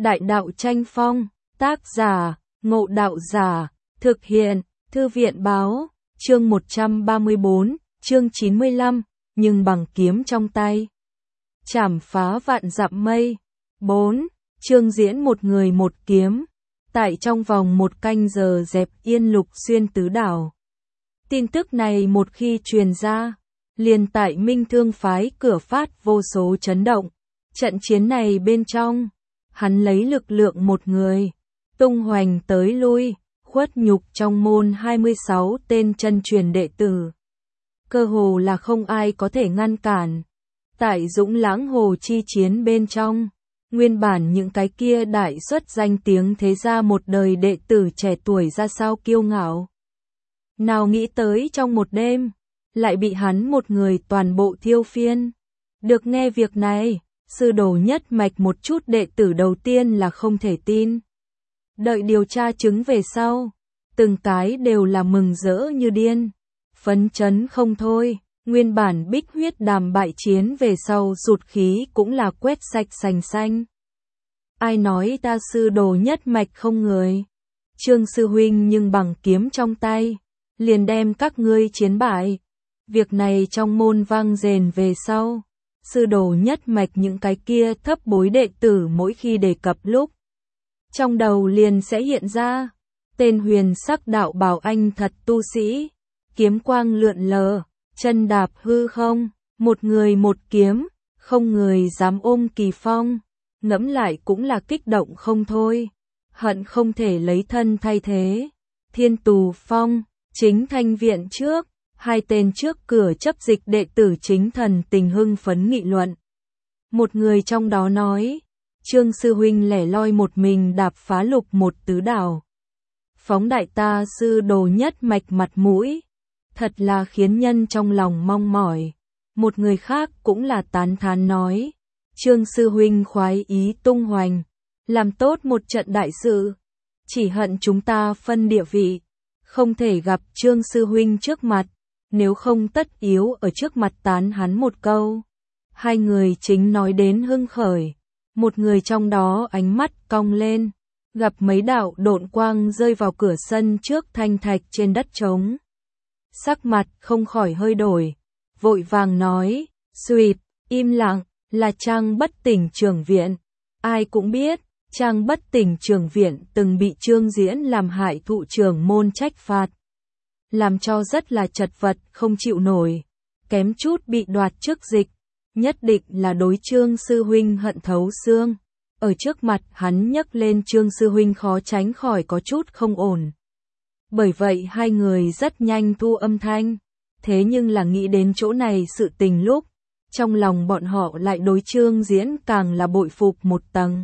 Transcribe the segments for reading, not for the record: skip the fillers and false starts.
Đại đạo tranh phong, tác giả, Ngộ Đạo Giả, thực hiện, Thư viện Báo, chương 134, chương 95, nhưng bằng kiếm trong tay. Chảm phá vạn dặm mây. 4. Chương diễn một người một kiếm. Tại trong vòng 1 canh giờ dẹp yên Lục Xuyên tứ đảo. Tin tức này một khi truyền ra, liền tại Minh Thương phái cửa phát vô số chấn động. Trận chiến này bên trong, hắn lấy lực lượng một người, tung hoành tới lui, khuất nhục trong môn 26 tên chân truyền đệ tử. Cơ hồ là không ai có thể ngăn cản. Tại Dũng Lãng Hồ chi chiến bên trong, nguyên bản những cái kia đại xuất danh tiếng thế gia một đời đệ tử trẻ tuổi ra sao kiêu ngạo. Nào nghĩ tới trong một đêm, lại bị hắn một người toàn bộ thiêu phiên. Được nghe việc này, sư đồ nhất mạch một chút đệ tử đầu tiên là không thể tin. Đợi điều tra chứng về sau, từng cái đều là mừng rỡ như điên, phấn chấn không thôi. Nguyên bản Bích Huyết Đàm bại chiến về sau sụt khí cũng là quét sạch sành xanh. Ai nói ta sư đồ nhất mạch không người? Trương sư huynh nhưng bằng kiếm trong tay, liền đem các ngươi chiến bại. Việc này trong môn vang rền về sau, sư đồ nhất mạch những cái kia thấp bối đệ tử mỗi khi đề cập lúc, trong đầu liền sẽ hiện ra tên huyền sắc đạo bảo anh thật tu sĩ, kiếm quang lượn lờ, chân đạp hư không, một người một kiếm, không người dám ôm kỳ phong. Ngẫm lại cũng là kích động không thôi, hận không thể lấy thân thay thế. Thiên Tù Phong, Chính Thanh viện trước, 2 tên trước cửa chấp dịch đệ tử chính thần tình hưng phấn nghị luận. Một người trong đó nói, Trương sư huynh lẻ loi một mình đạp phá Lục một tứ đảo, phóng đại ta sư đồ nhất mạch mặt mũi, thật là khiến nhân trong lòng mong mỏi. Một người khác cũng là tán thán nói, Trương sư huynh khoái ý tung hoành, làm tốt một trận đại sự, chỉ hận chúng ta phân địa vị, không thể gặp Trương sư huynh trước mặt, nếu không tất yếu ở trước mặt tán hắn một câu. 2 người chính nói đến hưng khởi, một người trong đó ánh mắt cong lên, gặp mấy đạo độn quang rơi vào cửa sân trước thanh thạch trên đất trống. Sắc mặt không khỏi hơi đổi, vội vàng nói, suỵt, im lặng, là Trang Bất Tỉnh trưởng viện. Ai cũng biết, Trang Bất Tỉnh trưởng viện từng bị Trương Diễn làm hại thụ trưởng môn trách phạt, làm cho rất là chật vật không chịu nổi, kém chút bị đoạt chức dịch, nhất định là đối Trương sư huynh hận thấu xương. Ở trước mặt hắn nhấc lên Trương sư huynh khó tránh khỏi có chút không ổn. Bởi vậy 2 người rất nhanh thu âm thanh, thế nhưng là nghĩ đến chỗ này sự tình lúc, trong lòng bọn họ lại đối Trương Diễn càng là bội phục một tầng.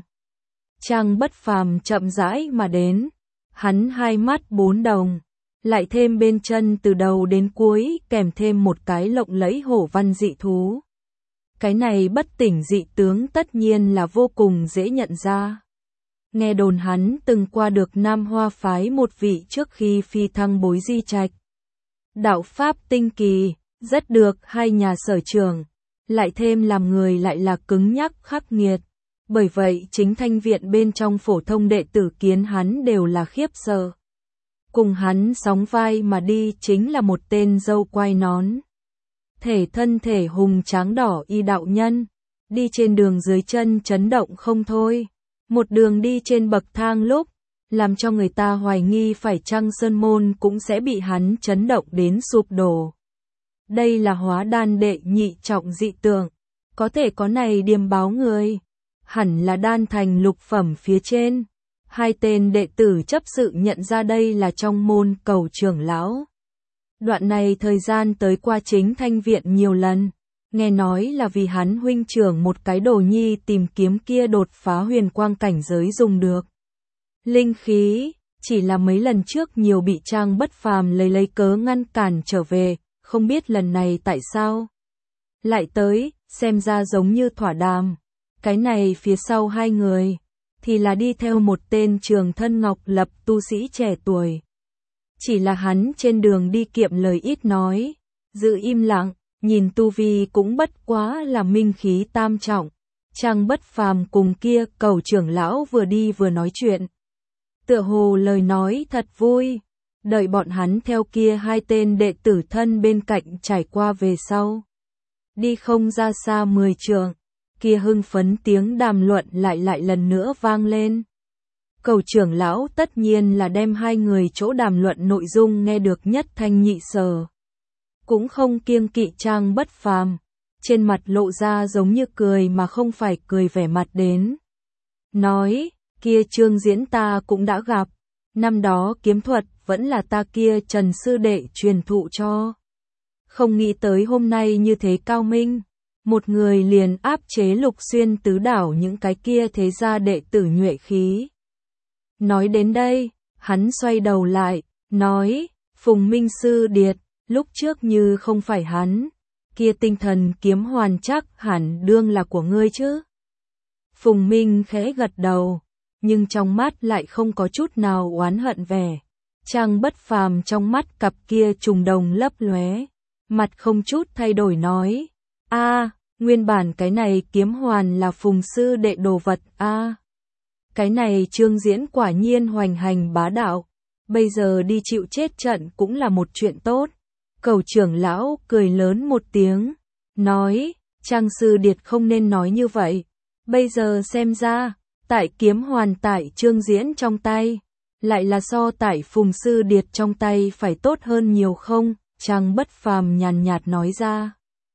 Trang Bất Phàm chậm rãi mà đến, hắn 2 mắt 4 đồng, lại thêm bên chân từ đầu đến cuối kèm thêm một cái lộng lẫy hổ văn dị thú. Cái này bất tỉnh dị tướng tất nhiên là vô cùng dễ nhận ra. Nghe đồn hắn từng qua được Nam Hoa phái một vị trước khi phi thăng bối di trạch. Đạo pháp tinh kỳ, rất được 2 nhà sở trường, lại thêm làm người lại là cứng nhắc khắc nghiệt. Bởi vậy Chính Thanh viện bên trong phổ thông đệ tử kiến hắn đều là khiếp sợ. Cùng hắn sóng vai mà đi chính là một tên râu quai nón, thể thân thể hùng tráng đỏ y đạo nhân, đi trên đường dưới chân chấn động không thôi. Một đường đi trên bậc thang lúc, làm cho người ta hoài nghi phải chăng sơn môn cũng sẽ bị hắn chấn động đến sụp đổ. Đây là hóa đan đệ nhị trọng dị tượng, có thể có này điềm báo người, hẳn là đan thành lục phẩm phía trên. 2 tên đệ tử chấp sự nhận ra đây là trong môn Cầu trưởng lão. Đoạn này thời gian tới qua Chính Thanh viện nhiều lần, nghe nói là vì hắn huynh trưởng một cái đồ nhi tìm kiếm kia đột phá huyền quang cảnh giới dùng được linh khí, chỉ là mấy lần trước nhiều bị Trang Bất Phàm lấy cớ ngăn cản trở về, không biết lần này tại sao lại tới, xem ra giống như thỏa đàm. Cái này phía sau 2 người thì là đi theo một tên Trường Thân Ngọc Lập tu sĩ trẻ tuổi. Chỉ là hắn trên đường đi kiệm lời ít nói, giữ im lặng, nhìn tu vi cũng bất quá là minh khí tam trọng, Trang Bất Phàm cùng kia Cẩu trưởng lão vừa đi vừa nói chuyện. Tựa hồ lời nói thật vui, đợi bọn hắn theo kia hai tên đệ tử thân bên cạnh trải qua về sau. Đi không ra xa 10 trượng, kia hưng phấn tiếng đàm luận lại lần nữa vang lên. Cẩu trưởng lão tất nhiên là đem hai người chỗ đàm luận nội dung nghe được nhất thanh nhị sở. Cũng không kiêng kỵ Trang Bất Phàm, trên mặt lộ ra giống như cười mà không phải cười vẻ mặt đến. Nói, kia Trương Diễn ta cũng đã gặp, năm đó kiếm thuật vẫn là ta kia Trần sư đệ truyền thụ cho. Không nghĩ tới hôm nay như thế cao minh, một người liền áp chế Lục Xuyên tứ đảo những cái kia thế gia đệ tử nhuệ khí. Nói đến đây, hắn xoay đầu lại, nói, Phùng Minh sư điệt, lúc trước như không phải hắn, kia tinh thần kiếm hoàn chắc hẳn đương là của ngươi chứ. Phùng Minh khẽ gật đầu, nhưng trong mắt lại không có chút nào oán hận vẻ. Trang Bất Phàm trong mắt cặp kia trùng đồng lấp lóe, mặt không chút thay đổi nói, nguyên bản cái này kiếm hoàn là Phùng sư đệ đồ vật cái này Trương Diễn quả nhiên hoành hành bá đạo, bây giờ đi chịu chết trận cũng là một chuyện tốt. Cẩu trưởng lão cười lớn một tiếng, nói, Trang sư điệt không nên nói như vậy, bây giờ xem ra, tại kiếm hoàn tại Trương Diễn trong tay, lại là so tại Phùng sư điệt trong tay phải tốt hơn nhiều không? Trang Bất Phàm nhàn nhạt nói ra.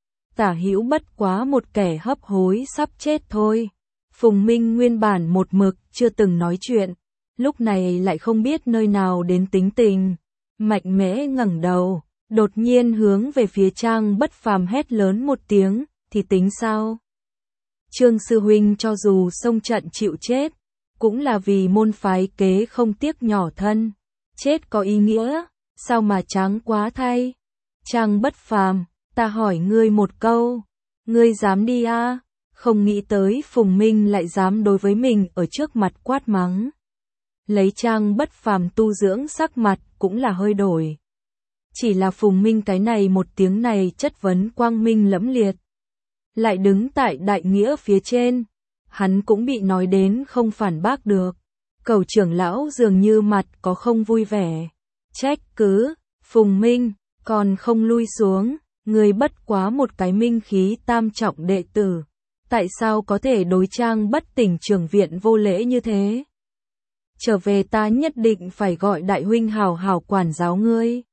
Tả Hữu bất quá một kẻ hấp hối sắp chết thôi. Phùng Minh nguyên bản một mực chưa từng nói chuyện, lúc này lại không biết nơi nào đến tính tình, mạnh mẽ ngẩng đầu, đột nhiên hướng về phía Trang Bất Phàm hét lớn một tiếng, thì tính sao? Trương sư huynh cho dù xông trận chịu chết, cũng là vì môn phái kế không tiếc nhỏ thân, chết có ý nghĩa, sao mà tráng quá thay? Trang Bất Phàm, ta hỏi ngươi một câu, ngươi dám đi à? Không nghĩ tới Phùng Minh lại dám đối với mình ở trước mặt quát mắng. Lấy Trang Bất Phàm tu dưỡng sắc mặt cũng là hơi đổi. Chỉ là Phùng Minh cái này một tiếng này chất vấn quang minh lẫm liệt. Lại đứng tại đại nghĩa phía trên, hắn cũng bị nói đến không phản bác được. Cẩu trưởng lão dường như mặt có không vui vẻ. Trách cứ, Phùng Minh, còn không lui xuống, người bất quá một cái minh khí tam trọng đệ tử. Tại sao có thể đối Trang Bất Tỉnh trưởng viện vô lễ như thế? Trở về ta nhất định phải gọi đại huynh hảo hảo quản giáo ngươi.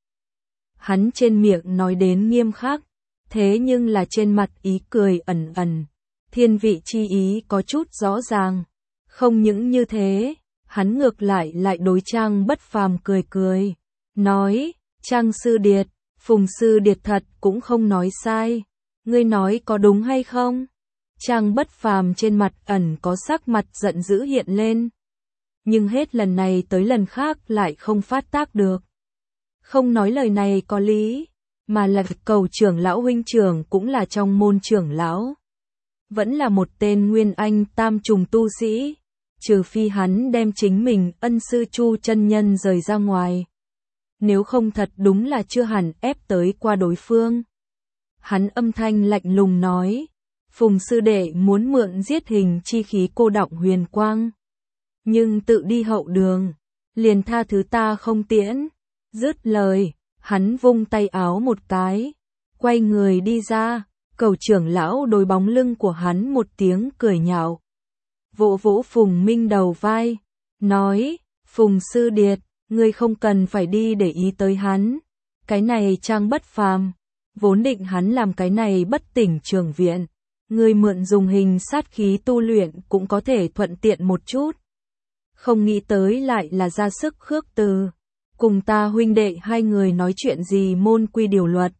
Hắn trên miệng nói đến nghiêm khắc, thế nhưng là trên mặt ý cười ẩn ẩn, thiên vị chi ý có chút rõ ràng. Không những như thế, hắn ngược lại đối Trang Bất Phàm cười cười, nói, Trang sư điệt, Phùng sư điệt thật cũng không nói sai, ngươi nói có đúng hay không? Trang Bất Phàm trên mặt ẩn có sắc mặt giận dữ hiện lên, nhưng hết lần này tới lần khác lại không phát tác được. Không nói lời này có lý, mà là Cẩu trưởng lão huynh trưởng cũng là trong môn trưởng lão. Vẫn là một tên nguyên anh tam trùng tu sĩ, trừ phi hắn đem chính mình ân sư Chu chân nhân rời ra ngoài. Nếu không thật đúng là chưa hẳn ép tới qua đối phương. Hắn âm thanh lạnh lùng nói, Phùng sư đệ muốn mượn giết hình chi khí cô đọng huyền quang. Nhưng tự đi hậu đường, liền tha thứ ta không tiễn. Dứt lời, hắn vung tay áo một cái, quay người đi ra, Cẩu trưởng lão đối bóng lưng của hắn một tiếng cười nhạo. Vỗ vỗ Phùng Minh đầu vai, nói, Phùng sư điệt, ngươi không cần phải đi để ý tới hắn. Cái này Trang Bất Phàm, vốn định hắn làm cái này Bất Tỉnh trưởng viện. Ngươi mượn dùng hình sát khí tu luyện cũng có thể thuận tiện một chút. Không nghĩ tới lại là ra sức khước từ. Cùng ta huynh đệ hai người nói chuyện gì môn quy điều luật.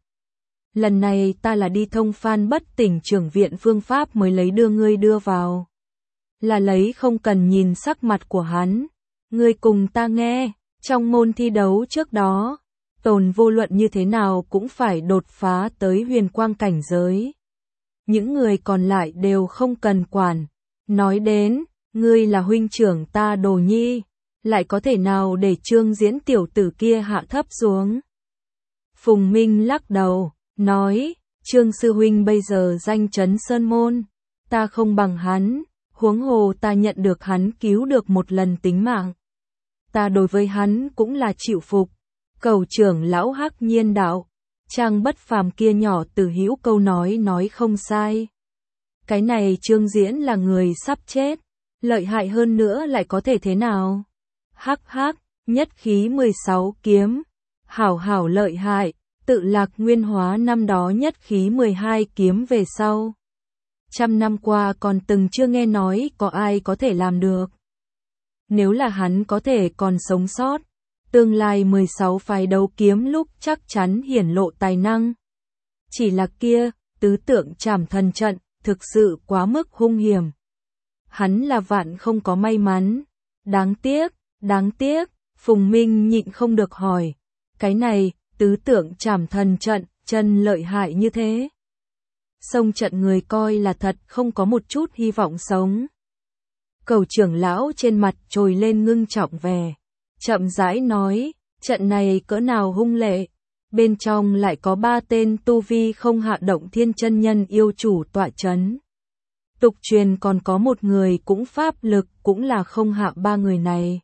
Lần này ta là đi thông Phan Bất Tỉnh trưởng viện phương pháp mới lấy đưa ngươi đưa vào. Là lấy không cần nhìn sắc mặt của hắn. Ngươi cùng ta nghe, trong môn thi đấu trước đó, Tồn vô luận như thế nào cũng phải đột phá tới huyền quang cảnh giới. Những người còn lại đều không cần quản. Nói đến, ngươi là huynh trưởng ta Đồ Nhi, lại có thể nào để Trương Diễn tiểu tử kia hạ thấp xuống? Phùng Minh lắc đầu, nói, Trương sư huynh bây giờ danh chấn sơn môn, ta không bằng hắn, huống hồ ta nhận được hắn cứu được một lần tính mạng. Ta đối với hắn cũng là chịu phục. Cầu trưởng lão Hắc Nhiên đạo, Trang Bất Phàm kia nhỏ Từ Hữu câu nói không sai. Cái này Trương Diễn là người sắp chết, lợi hại hơn nữa lại có thể thế nào? Hắc hắc, nhất khí 16 kiếm, hảo lợi hại, tự Lạc Nguyên hóa năm đó nhất khí 12 kiếm về sau. 100 năm qua còn từng chưa nghe nói có ai có thể làm được. Nếu là hắn có thể còn sống sót, tương lai 16 phái đấu kiếm lúc chắc chắn hiển lộ tài năng. Chỉ là kia, tứ tượng trảm thần trận, thực sự quá mức hung hiểm. Hắn là vạn không có may mắn. Đáng tiếc, Phùng Minh nhịn không được hỏi. Cái này, tứ tượng trảm thần trận, chân lợi hại như thế. Xông trận người coi là thật không có một chút hy vọng sống. Cầu trưởng lão trên mặt trồi lên ngưng trọng vẻ. Chậm rãi nói, trận này cỡ nào hung lệ. Bên trong lại có 3 tên tu vi không hạ động thiên chân nhân yêu chủ tọa chấn. Tục truyền còn có một người cũng pháp lực cũng là không hạ 3 người này.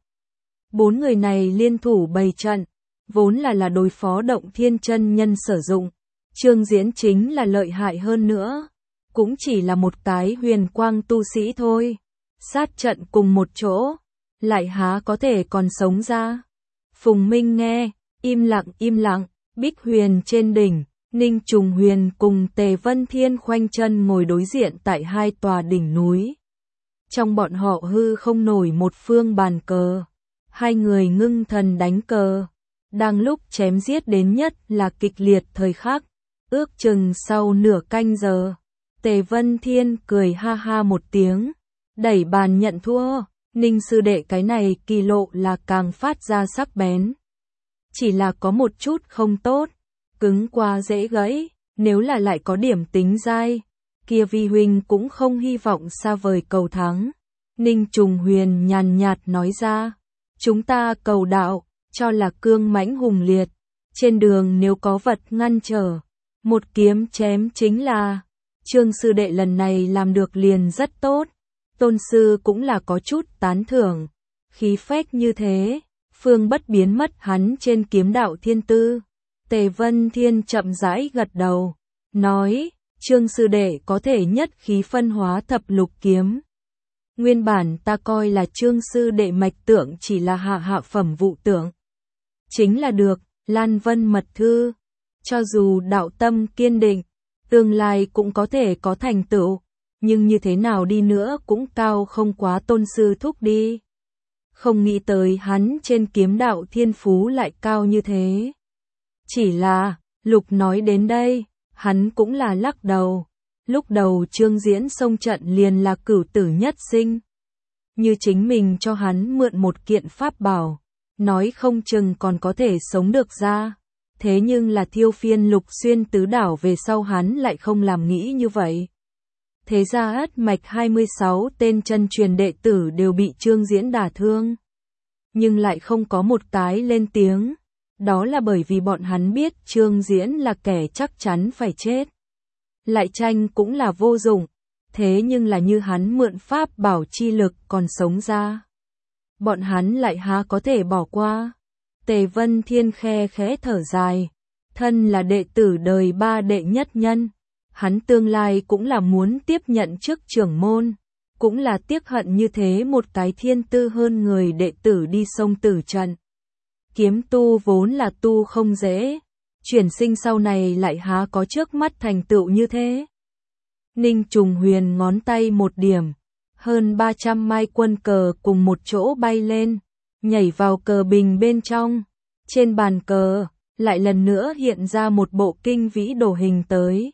4 người này liên thủ bày trận, vốn là đối phó động thiên chân nhân sử dụng. Trương Diễn chính là lợi hại hơn nữa, cũng chỉ là một cái huyền quang tu sĩ thôi. Sát trận cùng một chỗ, lại há có thể còn sống ra. Phùng Minh nghe, im lặng, Bích Huyền trên đỉnh, Ninh Trùng Huyền cùng Tề Vân Thiên khoanh chân ngồi đối diện tại 2 tòa đỉnh núi. Trong bọn họ hư không nổi một phương bàn cờ, 2 người ngưng thần đánh cờ. Đang lúc chém giết đến nhất là kịch liệt thời khắc, ước chừng sau nửa canh giờ, Tề Vân Thiên cười ha ha một tiếng, đẩy bàn nhận thua. Ninh sư đệ cái này kỳ lộ là càng phát ra sắc bén. Chỉ là có một chút không tốt, cứng quá dễ gãy, nếu là lại có điểm tính dai, kia vi huynh cũng không hy vọng xa vời cầu thắng. Ninh Trùng Huyền nhàn nhạt nói ra, chúng ta cầu đạo, cho là cương mãnh hùng liệt, trên đường nếu có vật ngăn trở, một kiếm chém chính là. Trương sư đệ lần này làm được liền rất tốt. Tôn sư cũng là có chút tán thưởng, khí phách như thế, phương bất biến mất hắn trên kiếm đạo thiên tư. Tề Vân Thiên chậm rãi gật đầu, nói, Trương sư đệ có thể nhất khí phân hóa thập lục kiếm. Nguyên bản ta coi là Trương sư đệ mạch tượng chỉ là hạ phẩm vụ tượng. Chính là được, Lan Vân mật thư, cho dù đạo tâm kiên định, tương lai cũng có thể có thành tựu. Nhưng như thế nào đi nữa cũng cao không quá tôn sư thúc đi. Không nghĩ tới hắn trên kiếm đạo thiên phú lại cao như thế. Chỉ là, Lục nói đến đây, hắn cũng là lắc đầu. Lúc đầu Trương Diễn xông trận liền là cửu tử nhất sinh. Như chính mình cho hắn mượn một kiện pháp bảo, nói không chừng còn có thể sống được ra. Thế nhưng là thiêu phiên Lục xuyên tứ đảo về sau hắn lại không làm nghĩ như vậy. Thế ra ất mạch 26 tên chân truyền đệ tử đều bị Trương Diễn đả thương. Nhưng lại không có một cái lên tiếng. Đó là bởi vì bọn hắn biết Trương Diễn là kẻ chắc chắn phải chết. Lại tranh cũng là vô dụng. Thế nhưng là như hắn mượn pháp bảo chi lực còn sống ra. Bọn hắn lại há có thể bỏ qua. Tề Vân Thiên khe khẽ thở dài. Thân là đệ tử đời 3 đệ nhất nhân. Hắn tương lai cũng là muốn tiếp nhận chức trưởng môn, cũng là tiếc hận như thế một cái thiên tư hơn người đệ tử đi sông tử trận. Kiếm tu vốn là tu không dễ, chuyển sinh sau này lại há có trước mắt thành tựu như thế. Ninh Trùng Huyền ngón tay một điểm, hơn 300 mai quân cờ cùng một chỗ bay lên, nhảy vào cờ bình bên trong. Trên bàn cờ, lại lần nữa hiện ra một bộ kinh vĩ đồ hình tới.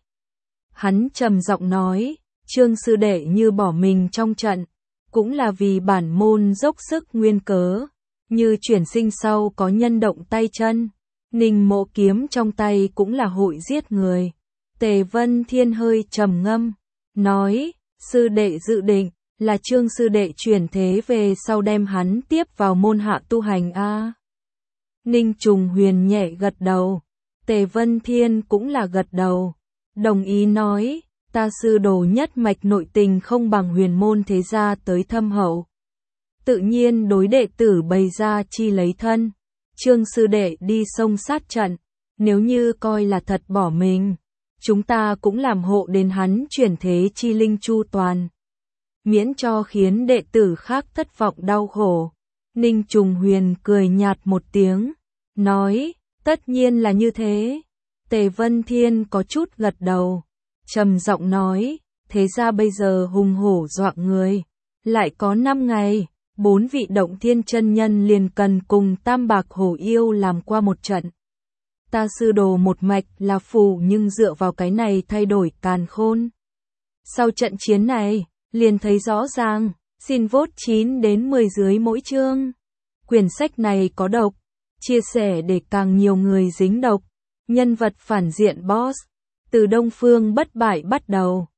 Hắn trầm giọng nói, Trương sư đệ như bỏ mình trong trận, cũng là vì bản môn dốc sức nguyên cớ, như chuyển sinh sau có nhân động tay chân, Ninh Mộ kiếm trong tay cũng là hội giết người. Tề Vân Thiên hơi trầm ngâm, nói, sư đệ dự định là Trương sư đệ chuyển thế về sau đem hắn tiếp vào môn hạ tu hành a. Ninh Trùng Huyền nhẹ gật đầu, Tề Vân Thiên cũng là gật đầu. Đồng ý nói, Ta sư đồ nhất mạch nội tình không bằng huyền môn thế gia tới thâm hậu. Tự nhiên đối đệ tử bày ra chi lấy thân. Trương sư đệ đi sông sát trận, nếu như coi là thật bỏ mình, chúng ta cũng làm hộ đến hắn chuyển thế chi linh chu toàn. Miễn cho khiến đệ tử khác thất vọng đau khổ. Ninh Trùng Huyền cười nhạt một tiếng, nói, tất nhiên là như thế. Tề Vân Thiên có chút gật đầu, trầm giọng nói, thế ra bây giờ hùng hổ dọa người, lại có 5 ngày, 4 vị động thiên chân nhân liền cần cùng Tam Bạc Hổ Yêu làm qua một trận. Ta sư đồ một mạch là phù nhưng dựa vào cái này thay đổi càn khôn. Sau trận chiến này, liền thấy rõ ràng, xin vote 9 đến 10 dưới mỗi chương. Quyển sách này có độc, chia sẻ để càng nhiều người dính độc. Nhân vật phản diện boss, từ Đông Phương bất bại bắt đầu.